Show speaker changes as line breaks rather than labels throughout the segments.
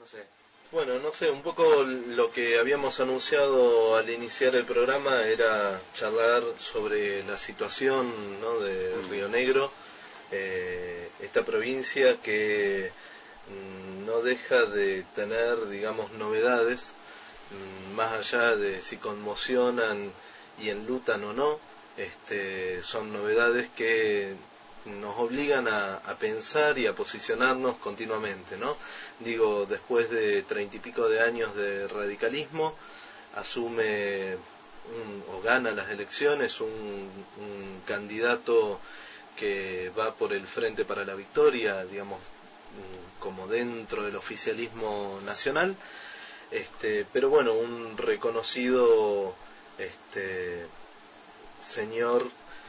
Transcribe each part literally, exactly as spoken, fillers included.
José.
Bueno, no sé, un poco lo que habíamos anunciado al iniciar el programa era charlar sobre la situación, ¿no?, de Río Negro, eh, esta provincia que mm, no deja de tener, digamos, novedades, mm, más allá de si conmocionan y enlutan o no, este, son novedades que nos obligan a, a pensar y a posicionarnos continuamente, ¿no? Digo, después de treinta y pico de años de radicalismo, asume un, o gana las elecciones un, un candidato que va por el Frente para la Victoria, digamos, como dentro del oficialismo nacional, este, pero bueno, un reconocido este, señor,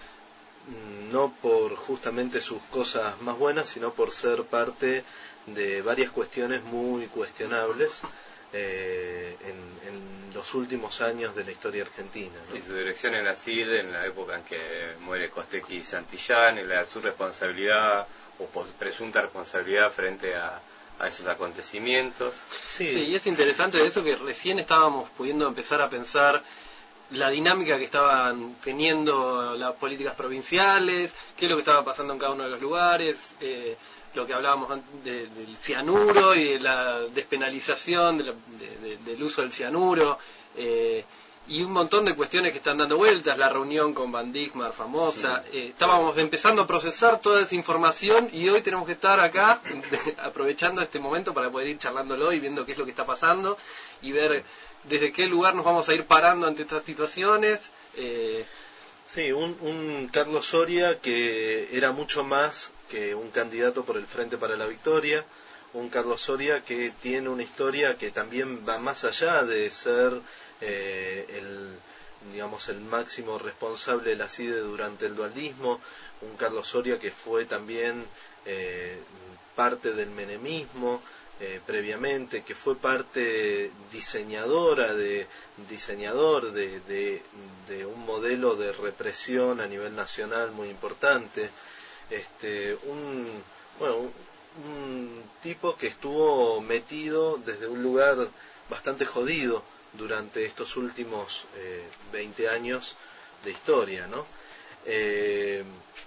no por justamente sus cosas más buenas, sino por ser parte de varias cuestiones muy cuestionables eh, en, en los últimos años de la historia argentina, ¿no?
Y su dirección en la C I D, en la época en que muere Costequi y Santillán, en la, su responsabilidad o presunta responsabilidad frente a, a esos acontecimientos.
Sí. sí, y es interesante eso que recién estábamos pudiendo empezar a pensar la dinámica que estaban teniendo las políticas provinciales, qué es lo que estaba pasando en cada uno de los lugares, eh, lo que hablábamos antes de, del cianuro y de la despenalización de la, de, de, del uso del cianuro, eh, y un montón de cuestiones que están dando vueltas, la reunión con Van Dijkmar famosa, eh, estábamos empezando a procesar toda esa información y hoy tenemos que estar acá aprovechando este momento para poder ir charlándolo y viendo qué es lo que está pasando y ver desde qué lugar nos vamos a ir parando ante estas situaciones. Eh...
Sí, un, un Carlos Soria que era mucho más que un candidato por el Frente para la Victoria, un Carlos Soria que tiene una historia que también va más allá de ser eh, el, digamos, el máximo responsable de la C I D E durante el dualdismo, un Carlos Soria que fue también eh, parte del menemismo, Eh, previamente, que fue parte diseñadora de diseñador de, de, de un modelo de represión a nivel nacional muy importante, este un bueno un, un tipo que estuvo metido desde un lugar bastante jodido durante estos últimos eh, veinte años de historia, ¿no? Eh,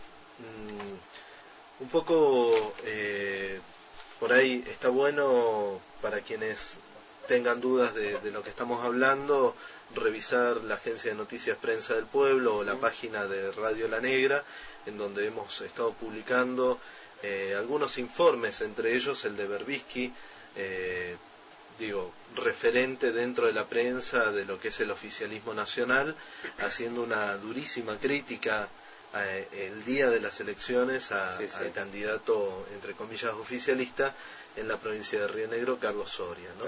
un poco eh, por ahí está bueno para quienes tengan dudas de, de lo que estamos hablando, revisar la agencia de noticias Prensa del Pueblo o la página de Radio La Negra, en donde hemos estado publicando eh, algunos informes, entre ellos el de Berbisky, eh, digo, referente dentro de la prensa de lo que es el oficialismo nacional, haciendo una durísima crítica el día de las elecciones a, sí, sí. al candidato, entre comillas, oficialista en la provincia de Río Negro, Carlos Soria, ¿no?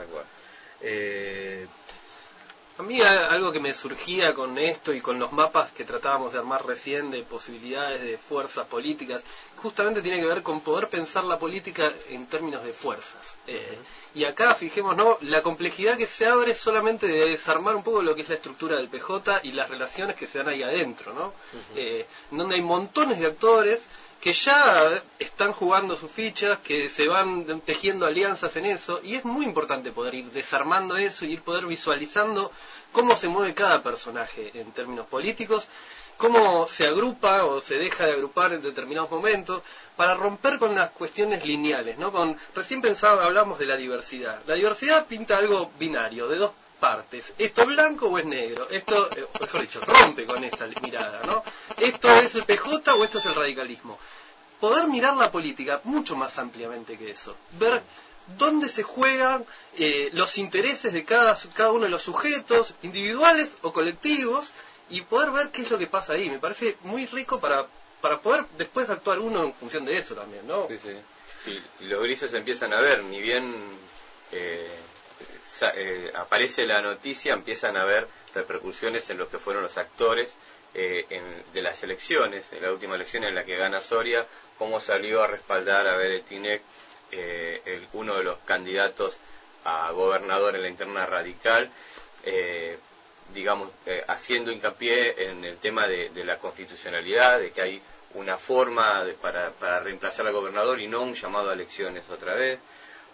Eh...
A mí algo que me surgía con esto y con los mapas que tratábamos de armar recién de posibilidades de fuerzas políticas, justamente tiene que ver con poder pensar la política en términos de fuerzas. Eh, uh-huh. Y acá, fijémonos, la complejidad que se abre solamente de desarmar un poco lo que es la estructura del P J y las relaciones que se dan ahí adentro, ¿no? Uh-huh. Eh, donde hay montones de actores que ya están jugando sus fichas, que se van tejiendo alianzas en eso, y es muy importante poder ir desarmando eso y ir poder visualizando cómo se mueve cada personaje en términos políticos, cómo se agrupa o se deja de agrupar en determinados momentos, para romper con las cuestiones lineales, ¿no? Con, recién pensaba, hablamos de la diversidad. La diversidad pinta algo binario, de dos partes. ¿Esto es blanco o es negro? Esto, eh, mejor dicho, rompe con esa mirada, ¿no? ¿Esto es el P J o esto es el radicalismo? Poder mirar la política mucho más ampliamente que eso. Ver dónde se juegan eh, los intereses de cada, cada uno de los sujetos, individuales o colectivos, y poder ver qué es lo que pasa ahí. Me parece muy rico para, para poder después actuar uno en función de eso también, ¿no?
Sí, sí. Y, y los grises se empiezan a ver, ni bien eh, sa, eh, aparece la noticia, empiezan a haber repercusiones en lo que fueron los actores eh, en, de las elecciones, en la última elección en la que gana Soria, cómo salió a respaldar a Beretinec, eh, el, uno de los candidatos a gobernador en la interna radical, eh, digamos, eh, haciendo hincapié en el tema de, de la constitucionalidad, de que hay una forma de, para, para reemplazar al gobernador y no un llamado a elecciones otra vez,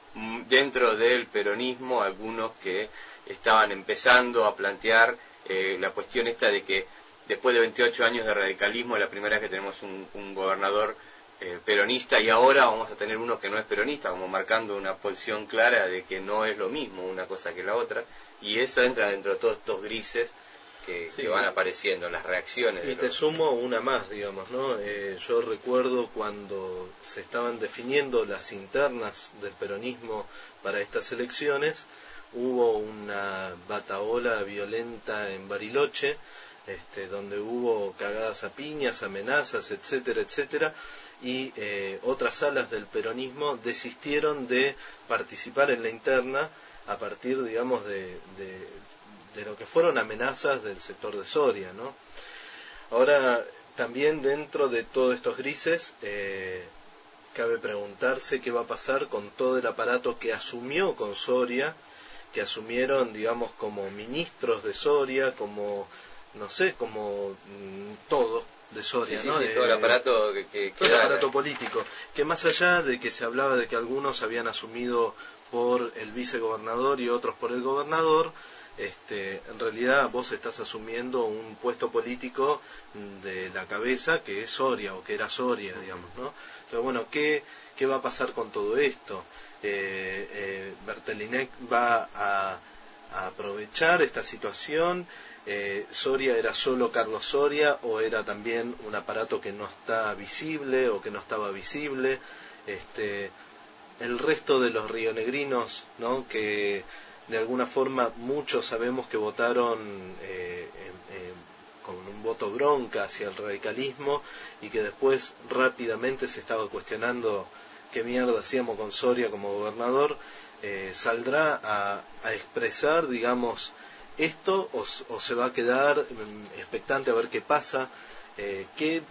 dentro del peronismo algunos que estaban empezando a plantear eh, la cuestión esta de que después de veintiocho años de radicalismo, la primera vez que tenemos un, un gobernador eh, peronista, y ahora vamos a tener uno que no es peronista, como marcando una posición clara de que no es lo mismo una cosa que la otra, y eso entra dentro de todos estos grises que,
sí,
que van apareciendo, las reacciones.
Y
de
te
los...
sumo una más, digamos, ¿no? Eh, yo recuerdo cuando se estaban definiendo las internas del peronismo para estas elecciones, hubo una batahola violenta en Bariloche, este, donde hubo cagadas a piñas, amenazas, etcétera, etcétera, y eh, otras salas del peronismo desistieron de participar en la interna a partir, digamos, de, de, de lo que fueron amenazas del sector de Soria, ¿no? Ahora, también dentro de todos estos grises, eh, cabe preguntarse qué va a pasar con todo el aparato que asumió con Soria, que asumieron, digamos, como ministros de Soria, como, no sé, como mmm, todo de Soria,
sí,
¿no?
Sí, sí,
eh,
todo el aparato que, que
todo el
queda...
aparato político, que más allá de que se hablaba de que algunos habían asumido por el vicegobernador y otros por el gobernador, este, en realidad vos estás asumiendo un puesto político de la cabeza que es Soria, o que era Soria, digamos, ¿no? Pero bueno, ¿qué, qué va a pasar con todo esto? Eh, eh, Bertelinek va a, a aprovechar esta situación. eh, Soria era solo Carlos Soria, o era también un aparato que no está visible o que no estaba visible. Este, el resto de los rionegrinos, ¿no? Que de alguna forma muchos sabemos que votaron eh, eh, eh, con un voto bronca hacia el radicalismo, y que después rápidamente se estaba cuestionando qué mierda hacíamos con Soria como gobernador, eh, saldrá a, a expresar, digamos, esto, o, o se va a quedar um, expectante a ver qué pasa, eh, qué,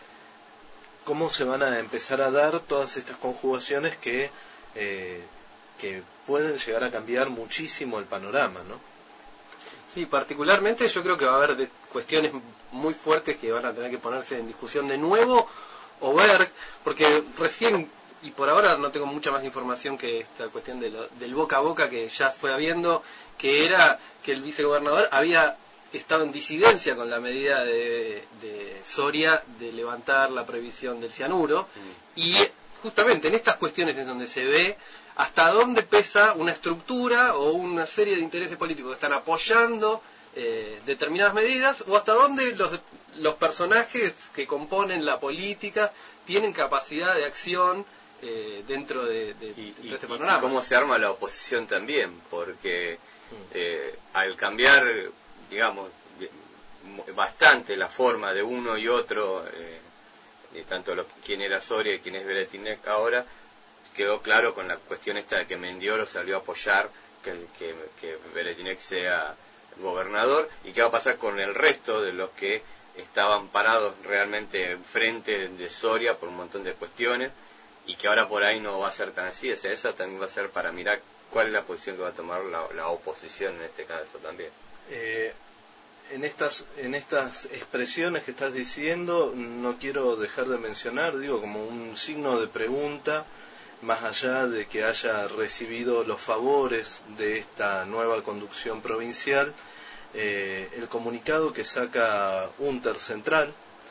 cómo se van a empezar a dar todas estas conjugaciones que, eh, que pueden llegar a cambiar muchísimo el panorama, ¿no?
Sí, particularmente yo creo que va a haber de cuestiones muy fuertes que van a tener que ponerse en discusión de nuevo, o ver, porque recién, y por ahora no tengo mucha más información que esta cuestión de lo, del boca a boca que ya fue habiendo, que era que el vicegobernador había estado en disidencia con la medida de, de Soria de levantar la prohibición del cianuro, mm. y justamente en estas cuestiones es donde se ve hasta dónde pesa una estructura o una serie de intereses políticos que están apoyando eh, determinadas medidas, o hasta dónde los, los personajes que componen la política tienen capacidad de acción eh, dentro de, de,
y,
de
y,
este panorama.
Y cómo se arma la oposición también, porque eh, al cambiar, digamos, bastante la forma de uno y otro, eh, de tanto lo, quién era Soria y quién es Beretinek ahora, quedó claro con la cuestión esta de que Mendioro salió a apoyar que, que, que Beretinek sea gobernador, y qué va a pasar con el resto de los que estaban parados realmente enfrente de Soria por un montón de cuestiones, y que ahora por ahí no va a ser tan así. O sea, eso también va a ser para mirar cuál es la posición que va a tomar la, la oposición en este caso también.
Eh, en estas en estas expresiones que estás diciendo, no quiero dejar de mencionar, digo, como un signo de pregunta, más allá de que haya recibido los favores de esta nueva conducción provincial, eh, el comunicado que saca Unter Central,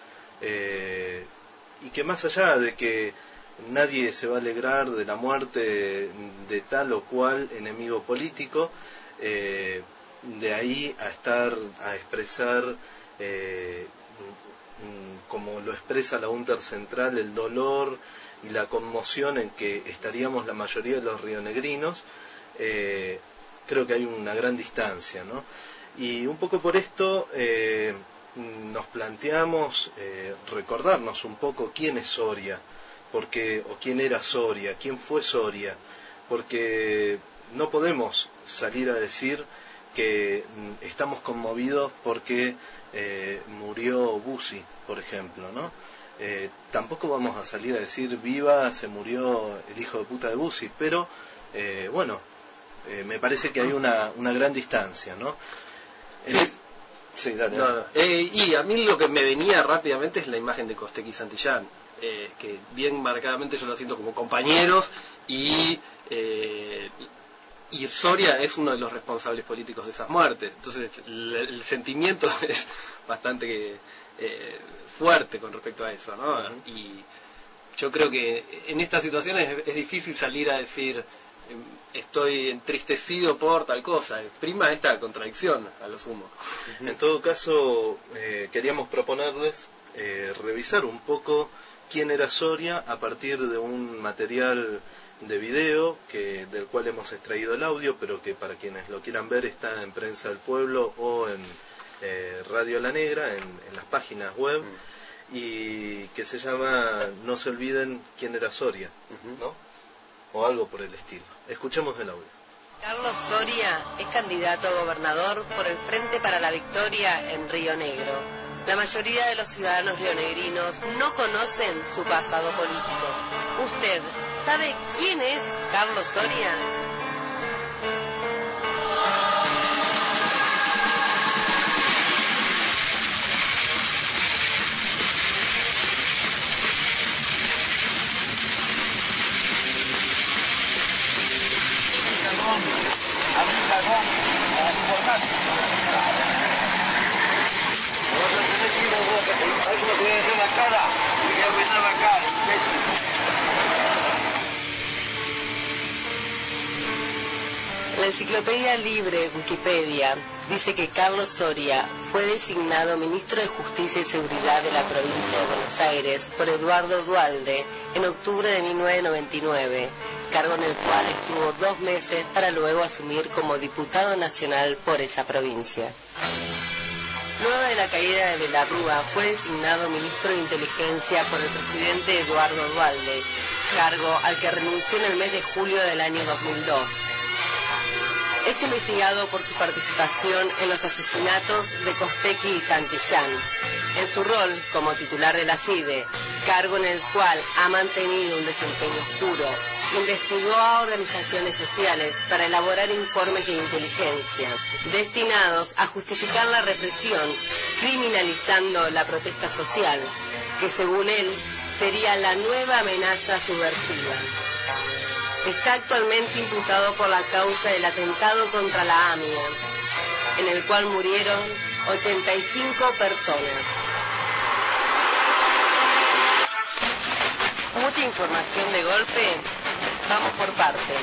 eh, y que más allá de que nadie se va a alegrar de la muerte de, de tal o cual enemigo político, eh, de ahí a estar a expresar eh, como lo expresa la Unter Central, el dolor y la conmoción en que estaríamos la mayoría de los rionegrinos, eh, creo que hay una gran distancia, ¿no? Y un poco por esto eh, nos planteamos eh, recordarnos un poco quién es Soria, porque, o quién era Soria, quién fue Soria, porque no podemos salir a decir que mm, estamos conmovidos porque eh, murió Bussi, por ejemplo, ¿no? Eh, tampoco vamos a salir a decir viva, se murió el hijo de puta de Bussi, pero eh, bueno, eh, me parece que hay una, una gran distancia, ¿no?
Sí,
es... sí dale.
No, no. Eh, y a mí lo que me venía rápidamente es la imagen de Costequi y Santillán, eh, que bien marcadamente yo lo siento como compañeros y eh, y Soria es uno de los responsables políticos de esas muertes. Entonces el, el sentimiento es bastante eh, fuerte con respecto a eso, ¿no? Uh-huh. Y yo creo que en estas situaciones es, es difícil salir a decir estoy entristecido por tal cosa. Prima esta contradicción a lo sumo.
Uh-huh. En todo caso, eh, queríamos proponerles eh, revisar un poco quién era Soria a partir de un material de video que del cual hemos extraído el audio, pero que para quienes lo quieran ver está en Prensa del Pueblo o en eh, Radio La Negra, en, en las páginas web, uh-huh. y que se llama No se olviden quién era Soria, uh-huh. ¿no? O algo por el estilo. Escuchemos el audio.
Carlos Soria es candidato a gobernador por el Frente para la Victoria en Río Negro. La mayoría de los ciudadanos rionegrinos no conocen su pasado político. ¿Usted sabe quién es Carlos Soria? La enciclopedia libre Wikipedia dice que Carlos Soria fue designado ministro de Justicia y Seguridad de la provincia de Buenos Aires por Eduardo Duhalde en octubre de mil novecientos noventa y nueve, cargo en el cual estuvo dos meses para luego asumir como diputado nacional por esa provincia. Luego de la caída de la Rúa fue designado ministro de Inteligencia por el presidente Eduardo Duhalde, cargo al que renunció en el mes de julio del año dos mil dos. Es investigado por su participación en los asesinatos de Costequi y Santillán, en su rol como titular de la C I D E, cargo en el cual ha mantenido un desempeño oscuro. Investigó a organizaciones sociales para elaborar informes de inteligencia destinados a justificar la represión, criminalizando la protesta social, que según él sería la nueva amenaza subversiva. Está actualmente imputado por la causa del atentado contra la AMIA, en el cual murieron ochenta y cinco personas. Mucha información de golpe. Vamos por parte.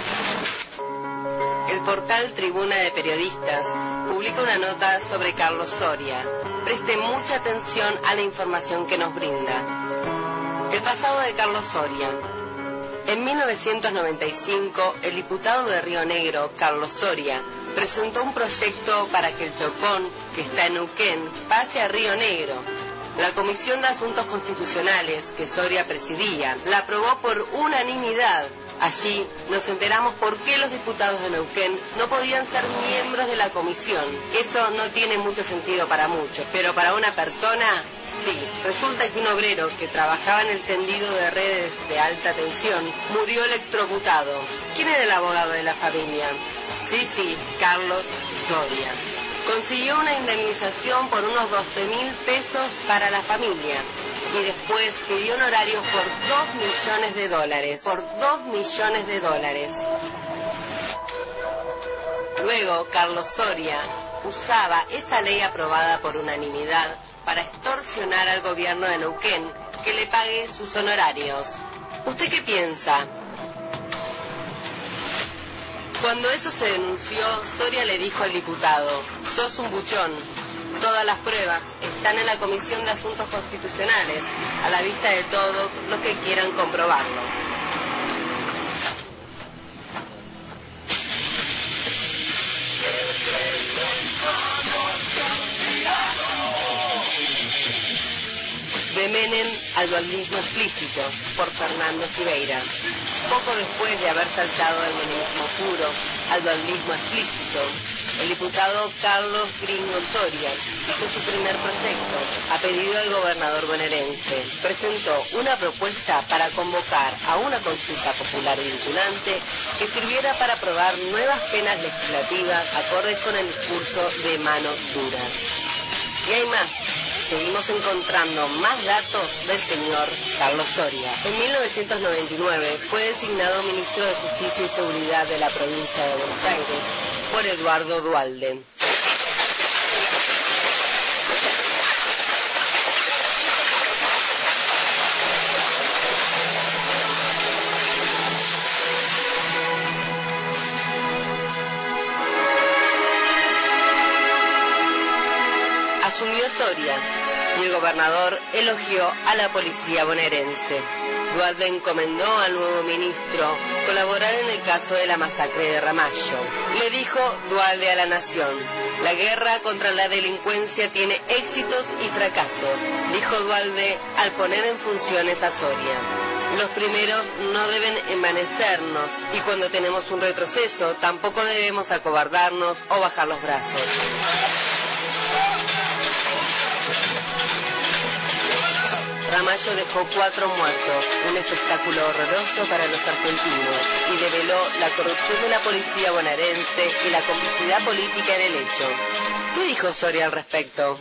El portal Tribuna de Periodistas publica una nota sobre Carlos Soria. Preste mucha atención a la información que nos brinda. El pasado de Carlos Soria. En mil novecientos noventa y cinco, el diputado de Río Negro, Carlos Soria, presentó un proyecto para que el Chocón, que está en Neuquén, pase a Río Negro. La Comisión de Asuntos Constitucionales, que Soria presidía, la aprobó por unanimidad. Allí nos enteramos por qué los diputados de Neuquén no podían ser miembros de la comisión. Eso no tiene mucho sentido para muchos, pero para una persona, sí. Resulta que un obrero que trabajaba en el tendido de redes de alta tensión murió electrocutado. ¿Quién era el abogado de la familia? Sí, sí, Carlos Soria. Consiguió una indemnización por unos doce mil pesos para la familia y después pidió honorarios por dos millones de dólares. Por dos millones de dólares. Luego, Carlos Soria usaba esa ley aprobada por unanimidad para extorsionar al gobierno de Neuquén que le pague sus honorarios. ¿Usted qué piensa? Cuando eso se denunció, Soria le dijo al diputado: sos un buchón. Todas las pruebas están en la Comisión de Asuntos Constitucionales, a la vista de todos los que quieran comprobarlo. De Menem al dualdismo explícito, por Fernando Siveira. Poco después de haber saltado del menemismo puro al dualdismo explícito, el diputado Carlos Gringo Soria hizo su primer proyecto a pedido del gobernador bonaerense. Presentó una propuesta para convocar a una consulta popular vinculante que sirviera para aprobar nuevas penas legislativas acordes con el discurso de mano dura. Y hay más. seguimos encontrando más datos del señor Carlos Soria. En mil novecientos noventa y nueve fue designado ministro de Justicia y Seguridad de la provincia de Buenos Aires por Eduardo Duhalde. Asumió Soria y el gobernador elogió a la policía bonaerense. Duhalde encomendó al nuevo ministro colaborar en el caso de la masacre de Ramallo. Le dijo Duhalde a la Nación: la guerra contra la delincuencia tiene éxitos y fracasos, dijo Duhalde al poner en funciones a Soria. Los primeros no deben envanecernos y cuando tenemos un retroceso tampoco debemos acobardarnos o bajar los brazos. Ramallo dejó cuatro muertos, un espectáculo horroroso para los argentinos, y develó la corrupción de la policía bonaerense y la complicidad política en el hecho. ¿Qué dijo Soria al respecto?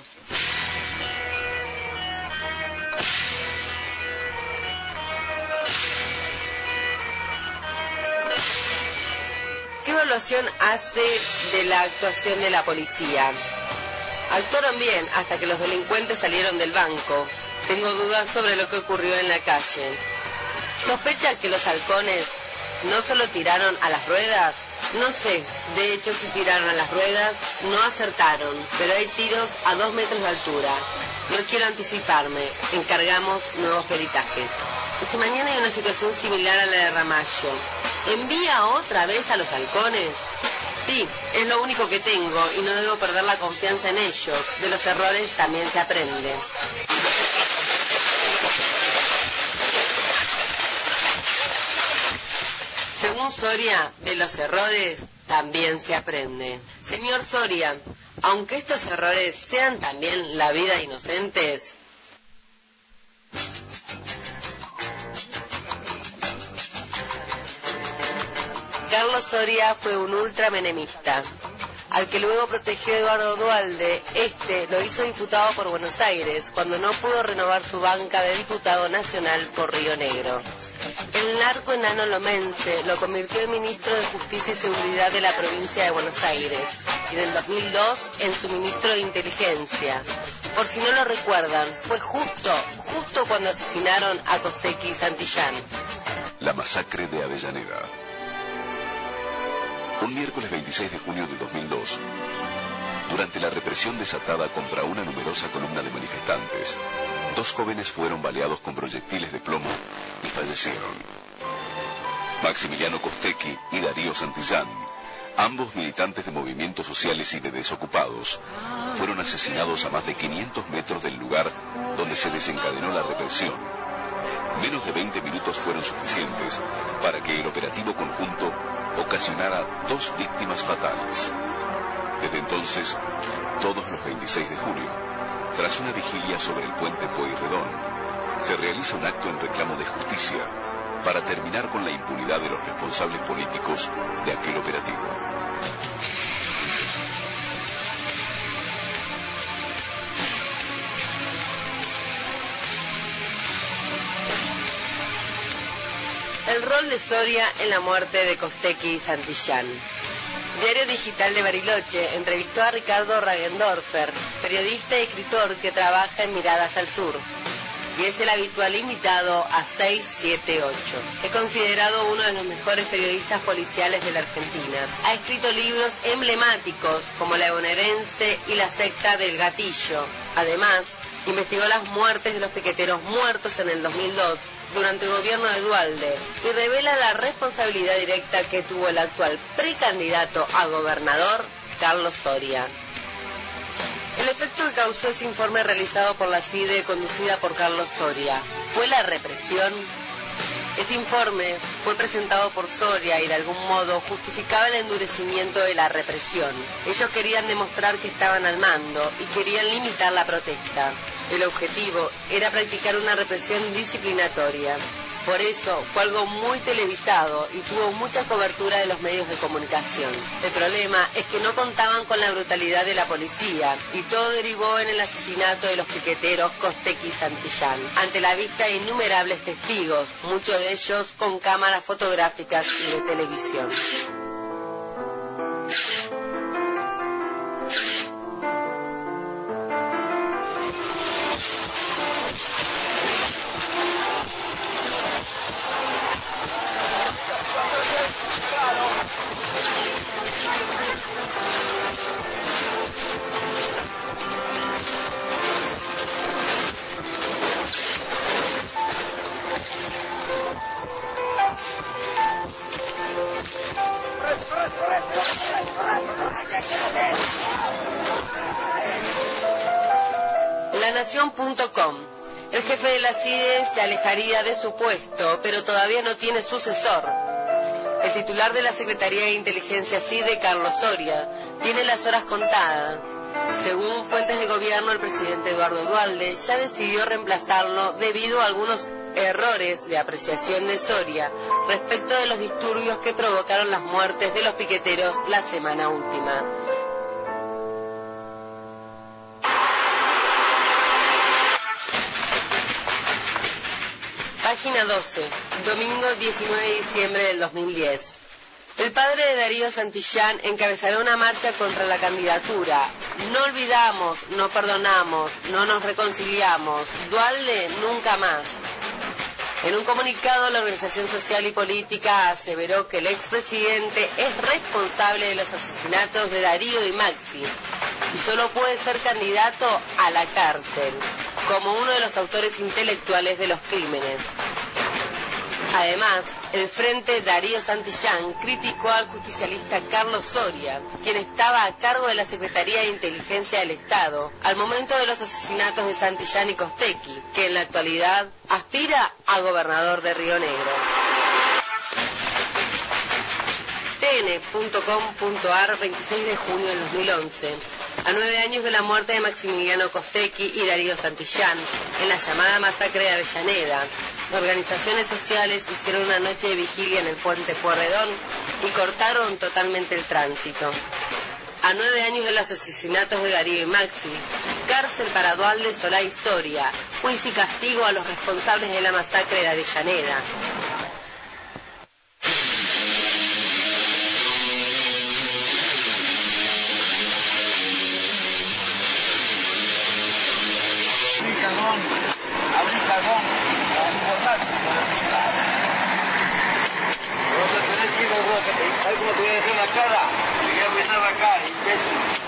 ¿Qué evaluación hace de la actuación de la policía? Actuaron bien hasta que los delincuentes salieron del banco. Tengo dudas sobre lo que ocurrió en la calle. ¿Sospecha que los halcones no solo tiraron a las ruedas? No sé, de hecho si tiraron a las ruedas, no acertaron, pero hay tiros a dos metros de altura. No quiero anticiparme, encargamos nuevos peritajes. Y si mañana hay una situación similar a la de Ramallo, ¿envía otra vez a los halcones? Sí, es lo único que tengo y no debo perder la confianza en ellos. De los errores también se aprende. Según Soria, de los errores también se aprende. Señor Soria, aunque estos errores sean también la vida de inocentes, Carlos Soria fue un ultramenemista, al que luego protegió Eduardo Duhalde. Este lo hizo diputado por Buenos Aires cuando no pudo renovar su banca de diputado nacional por Río Negro. El narco enano lomense lo convirtió en ministro de Justicia y Seguridad de la provincia de Buenos Aires y en el dos mil dos en su ministro de Inteligencia. Por si no lo recuerdan, fue justo, justo cuando asesinaron a Costecchi y Santillán.
La masacre de Avellaneda. Un miércoles veintiséis de junio de dos mil dos, durante la represión desatada contra una numerosa columna de manifestantes, dos jóvenes fueron baleados con proyectiles de plomo y fallecieron. Maximiliano Costecchi y Darío Santillán, ambos militantes de movimientos sociales y de desocupados, fueron asesinados a más de quinientos metros del lugar donde se desencadenó la represión. Menos de veinte minutos fueron suficientes para que el operativo conjunto ocasionara dos víctimas fatales. Desde entonces, todos los veintiséis de junio, tras una vigilia sobre el puente Pueyrredón, se realiza un acto en reclamo de justicia para terminar con la impunidad de los responsables políticos de aquel operativo.
El rol de Soria en la muerte de Costecchi y Santillán. Diario Digital de Bariloche entrevistó a Ricardo Ragendorfer, periodista y escritor que trabaja en Miradas al Sur, y es el habitual invitado a seis siete ocho. Es considerado uno de los mejores periodistas policiales de la Argentina. Ha escrito libros emblemáticos como La bonaerense y La secta del gatillo. Además, investigó las muertes de los piqueteros muertos en el dos mil dos durante el gobierno de Duhalde y revela la responsabilidad directa que tuvo el actual precandidato a gobernador, Carlos Soria. El efecto que causó ese informe realizado por la C I D E conducida por Carlos Soria fue la represión. Ese informe fue presentado por Soria y de algún modo justificaba el endurecimiento de la represión. Ellos querían demostrar que estaban al mando y querían limitar la protesta. El objetivo era practicar una represión disciplinatoria. Por eso fue algo muy televisado y tuvo mucha cobertura de los medios de comunicación. El problema es que no contaban con la brutalidad de la policía y todo derivó en el asesinato de los piqueteros Costecchi y Santillán, ante la vista de innumerables testigos, muchos de ellos con cámaras fotográficas y de televisión. La Nación punto com. El jefe de la C I D E se alejaría de su puesto, pero todavía no tiene sucesor. El titular de la Secretaría de Inteligencia C I D E, Carlos Soria, tiene las horas contadas. Según fuentes de gobierno, el presidente Eduardo Duhalde ya decidió reemplazarlo debido a algunos errores de apreciación de Soria respecto de los disturbios que provocaron las muertes de los piqueteros la semana última. Página doce, domingo diecinueve de diciembre del dos mil diez. El padre de Darío Santillán encabezará una marcha contra la candidatura. No olvidamos, no perdonamos, no nos reconciliamos. Duhalde nunca más. En un comunicado, la organización social y política aseveró que el expresidente es responsable de los asesinatos de Darío y Maxi y solo puede ser candidato a la cárcel, como uno de los autores intelectuales de los crímenes. Además, el Frente Darío Santillán criticó al justicialista Carlos Soria, quien estaba a cargo de la Secretaría de Inteligencia del Estado al momento de los asesinatos de Santillán y Costecchi, que en la actualidad aspira a gobernador de Río Negro. T N punto com punto a r, veintiséis de junio del dos mil once. A nueve años de la muerte de Maximiliano Costecchi y Darío Santillán, en la llamada masacre de Avellaneda, organizaciones sociales hicieron una noche de vigilia en el puente Pueyrredón y cortaron totalmente el tránsito. A nueve años de los asesinatos de Darío y Maxi, cárcel para Duhalde, Solá y Soria, juicio y castigo a los responsables de la masacre de Avellaneda.
Abrí cagón, vamos a tener que ir a Rosa, ¿sabes cómo te voy a dejar la cara? Te voy a besar la cara, imbécil.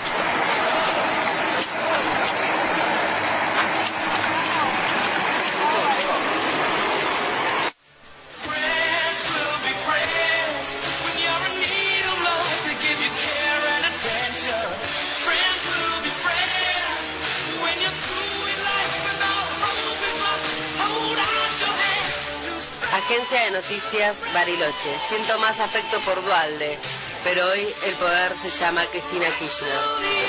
Agencia de Noticias Bariloche. Siento más afecto por Duhalde, pero hoy el poder se llama Cristina Kirchner.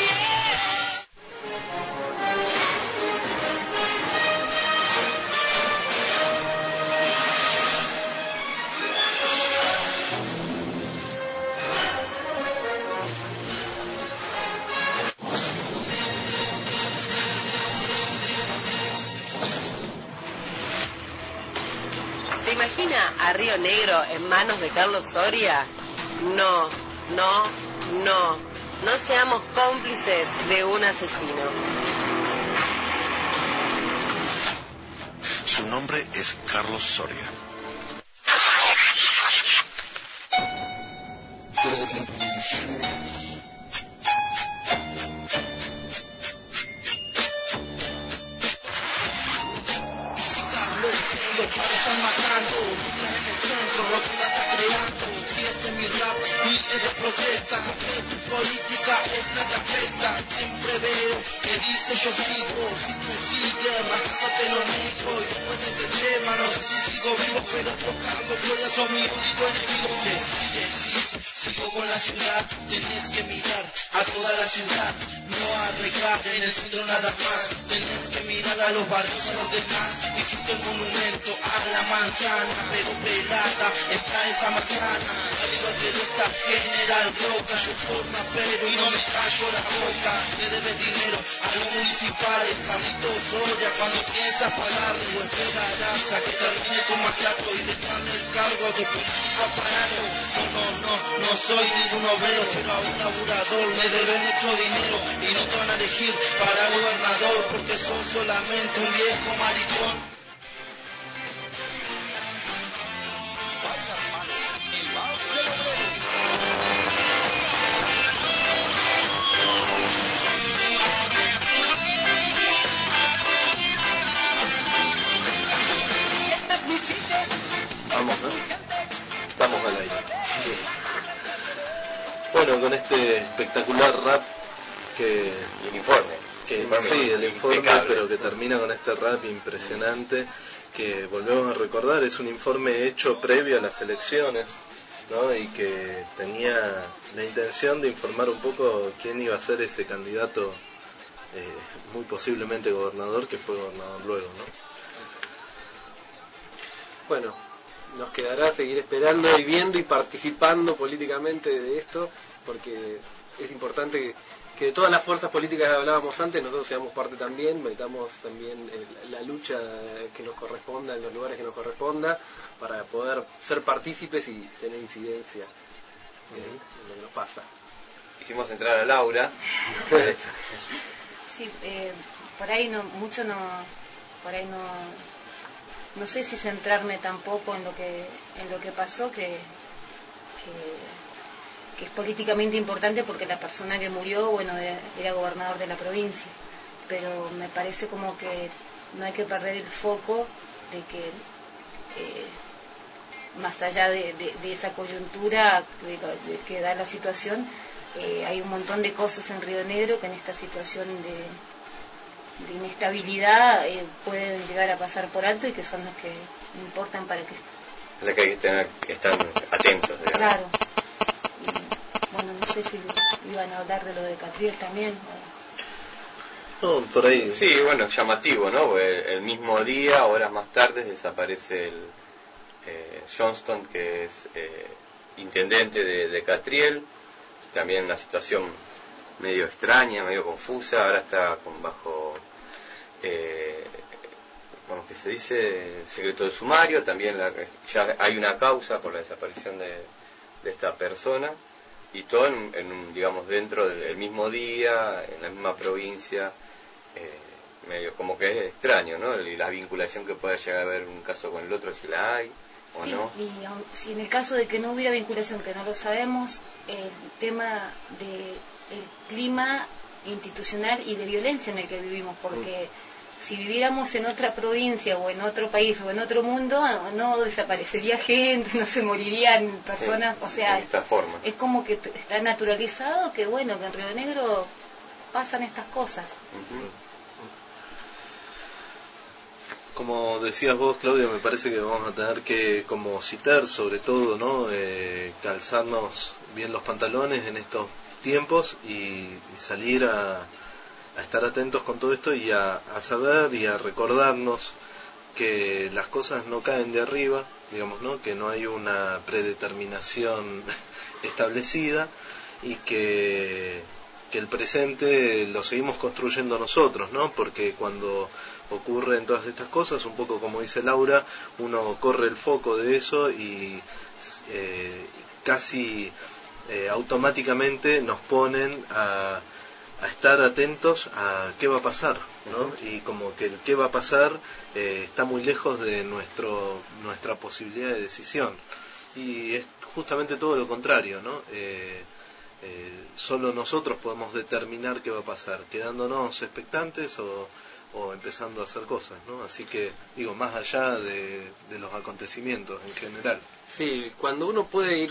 ¿Se imagina a Río Negro en manos de Carlos Soria? No, no, no. No seamos cómplices de un asesino.
Su nombre es Carlos Soria.
Lo están matando, mientras en el centro, lo que la está creando, si
este mi rap y es de protesta, porque tu política es la que afecta. Siempre veo que dice yo sigo, si tú sigues rascándote lo negro, y después de este tema no sé si sigo vivo, pero tocando gloria son mi único enemigo. Decís, sigo con la ciudad, tenés que mirar a toda la ciudad, no arreglar en el centro nada más, tenés que mirar a los barrios, a los demás. Hiciste el monumento a la manzana, pero pelada está esa manzana, al igual que no está General Roca. Yo soy rapero y no me callo la boca, le debes dinero a los municipales, Carlito Soria, cuando piensas pagarle, o esperarás a que termine tu maltrato y dejarle el cargo a tu político aparato. No, no, no, no soy ningún obrero, pero a un laburador le debe mucho dinero y no te van a elegir para gobernador porque sos solamente un viejo maricón.
Vamos, ¿no? Estamos al aire. Bueno, con este espectacular rap que...
Y el informe.
que
el informe
sí, el informe,
impecable.
pero que termina con este rap impresionante, que volvemos a recordar, es un informe hecho previo a las elecciones, ¿no? Y que tenía la intención de informar un poco quién iba a ser ese candidato, eh, muy posiblemente gobernador, que fue gobernador luego, ¿no?
Bueno, nos quedará seguir esperando y viendo y participando políticamente de esto, porque es importante que, que de todas las fuerzas políticas que hablábamos antes, nosotros seamos parte también, metamos también el, la lucha que nos corresponda en los lugares que nos corresponda, para poder ser partícipes y tener incidencia en, en lo que nos pasa.
Hicimos entrar a Laura.
Sí, eh, por ahí no, mucho no, por ahí no... no sé si centrarme tampoco en lo que en lo que pasó, que, que, que es políticamente importante porque la persona que murió, bueno, era, era gobernador de la provincia, pero me parece como que no hay que perder el foco de que eh, más allá de, de, de esa coyuntura de, de que da la situación, eh, hay un montón de cosas en Río Negro que en esta situación de de inestabilidad eh, pueden llegar a pasar por alto y que son los que importan para que...
La que hay que tener, que estar atentos, digamos.
Claro. Y, bueno, no sé si iban a hablar de lo de Catriel también. O...
No, por ahí.
Sí, bueno, llamativo, ¿no? El, el mismo día, horas más tarde, desaparece el eh, Johnston, que es eh, intendente de, de Catriel. También una situación medio extraña, medio confusa. Ahora está con bajo... Eh, como que se dice secreto de sumario, también la, ya hay una causa por la desaparición de, de esta persona, y todo en, en un, digamos, dentro del mismo día, en la misma provincia, eh, medio como que es extraño, ¿no? Y la vinculación que pueda llegar a haber un caso con el otro, si la hay o
sí,
no.
Y aun, si en el caso de que no hubiera vinculación, que no lo sabemos, el tema del clima institucional y de violencia en el que vivimos, porque mm. si viviéramos en otra provincia o en otro país o en otro mundo, no desaparecería gente, no se morirían personas,
sí,
o sea,
de esta forma.
Es como que está naturalizado que bueno, que en Río Negro pasan estas cosas.
Uh-huh.
Como decías vos, Claudia, me parece que vamos a tener que como citar sobre todo, ¿no? Eh, calzarnos bien los pantalones en estos tiempos y, y salir a, a estar atentos con todo esto y a, a saber y a recordarnos que las cosas no caen de arriba, digamos, ¿no? Que no hay una predeterminación establecida y que, que el presente lo seguimos construyendo nosotros, ¿no? Porque cuando ocurren todas estas cosas, un poco como dice Laura, uno corre el foco de eso y eh, casi eh, automáticamente nos ponen a, a estar atentos a qué va a pasar, ¿no? Uh-huh. Y como que el qué va a pasar eh, está muy lejos de nuestro nuestra posibilidad de decisión. Y es justamente todo lo contrario, ¿no? Eh, eh, solo nosotros podemos determinar qué va a pasar, quedándonos expectantes o o empezando a hacer cosas, ¿no? Así que, digo, más allá de, de los acontecimientos en general.
Sí, cuando uno puede ir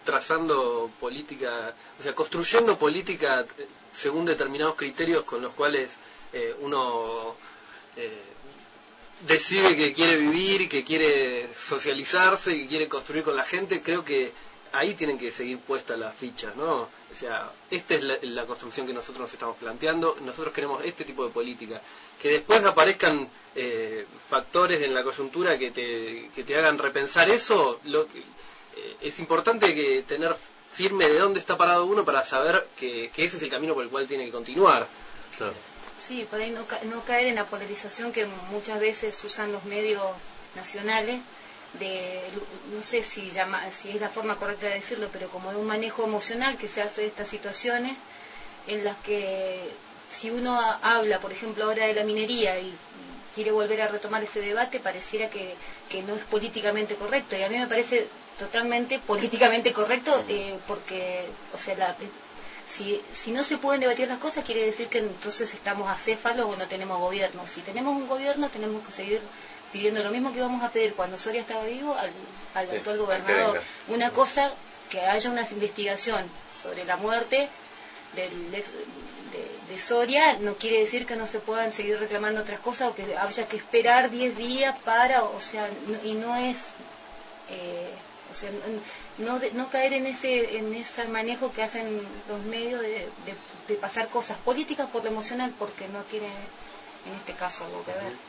trazando política, o sea, construyendo política según determinados criterios con los cuales eh, uno eh, decide que quiere vivir, que quiere socializarse, que quiere construir con la gente. Creo que ahí tienen que seguir puestas las fichas, ¿no? O sea, esta es la, la construcción que nosotros nos estamos planteando. Nosotros queremos este tipo de política. Que después aparezcan eh, factores en la coyuntura que te, que te hagan repensar eso. Lo, eh, es importante que tener firme de dónde está parado uno para saber que, que ese es el camino por el cual tiene que continuar.
Claro.
Sí, por ahí no, ca no caer en la polarización que muchas veces usan los medios nacionales, de, no sé si, llama, si es la forma correcta de decirlo, pero como de un manejo emocional que se hace de estas situaciones, en las que si uno habla, por ejemplo, ahora de la minería y quiere volver a retomar ese debate, pareciera que, que no es políticamente correcto, y a mí me parece totalmente políticamente correcto, eh, porque, o sea, la... Si, si no se pueden debatir las cosas, quiere decir que entonces estamos acéfalos o no tenemos gobierno. Si tenemos un gobierno, tenemos que seguir pidiendo lo mismo que íbamos a pedir cuando Soria estaba vivo al, al sí, actual gobernador. Una cosa, que haya una investigación sobre la muerte del ex, de, de Soria, no quiere decir que no se puedan seguir reclamando otras cosas o que haya que esperar diez días para, o sea, no, y no es... Eh, o sea, no, de, no caer en ese en ese manejo que hacen los medios de, de, de pasar cosas políticas por lo emocional, porque no tiene en este caso algo que ver.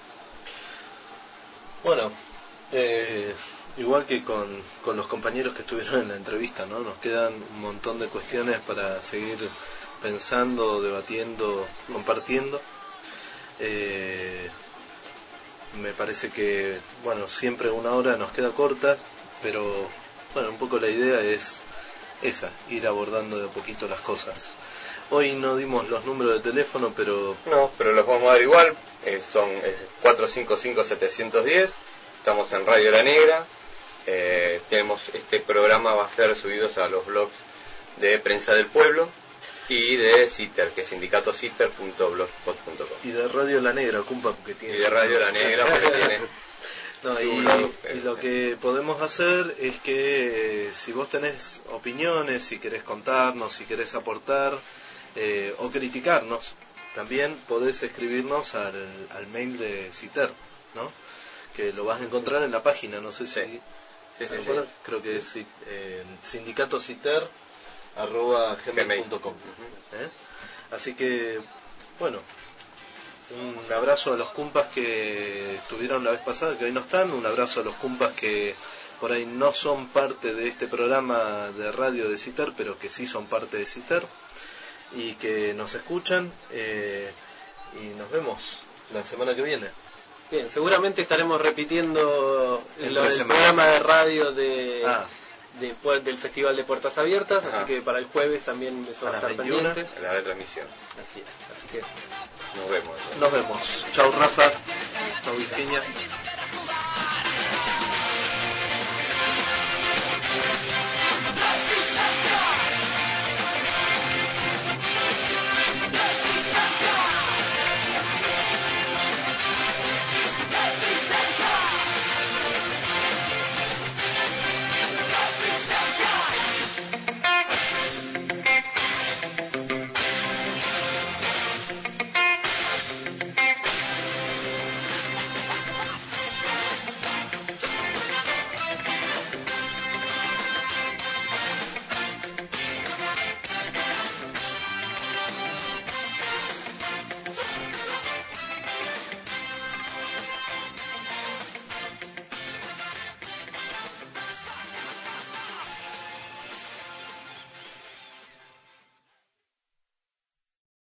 Bueno, eh, igual que con, con los compañeros que estuvieron en la entrevista, ¿no? Nos quedan un montón de cuestiones para seguir pensando, debatiendo, compartiendo. Eh, me parece que, bueno, siempre una hora nos queda corta, pero bueno, un poco la idea es esa, ir abordando de a poquito las cosas. Hoy no dimos los números de teléfono, pero...
No, pero los vamos a dar igual, eh, son eh, cuatro cinco cinco, siete uno cero, estamos en Radio La Negra, eh, tenemos este programa va a ser subidos a los blogs de Prensa del Pueblo y de CITER, que es sindicato citer punto blogspot punto com.
Y de Radio La Negra, cumpa, porque tiene...
Y de Radio La Negra, porque tiene...
No, y, y lo que podemos hacer es que eh, si vos tenés opiniones, si querés contarnos, si querés aportar eh, o criticarnos, también podés escribirnos al, al mail de CITER, ¿no? Que lo vas a encontrar en la página, no sé si...
Sí. Sí,
¿se
sí,
acuerdan?
sí.
Creo que es eh, sindicatociter arroba gmail punto com. ¿Eh? Así que, bueno... Un abrazo a los cumpas que estuvieron la vez pasada, que hoy no están. Un abrazo a los cumpas que por ahí no son parte de este programa de radio de CITER, pero que sí son parte de CITER y que nos escuchan. Eh, y nos vemos la semana que viene.
Bien, seguramente estaremos repitiendo el, el programa de radio de, ah. de, de, del Festival de Puertas Abiertas, Ajá. así que para el jueves también eso va a estar pendiente.
En la retransmisión.
Así es, así que...
Nos vemos.
Nos vemos. Chau Rafa. Chau Virginia.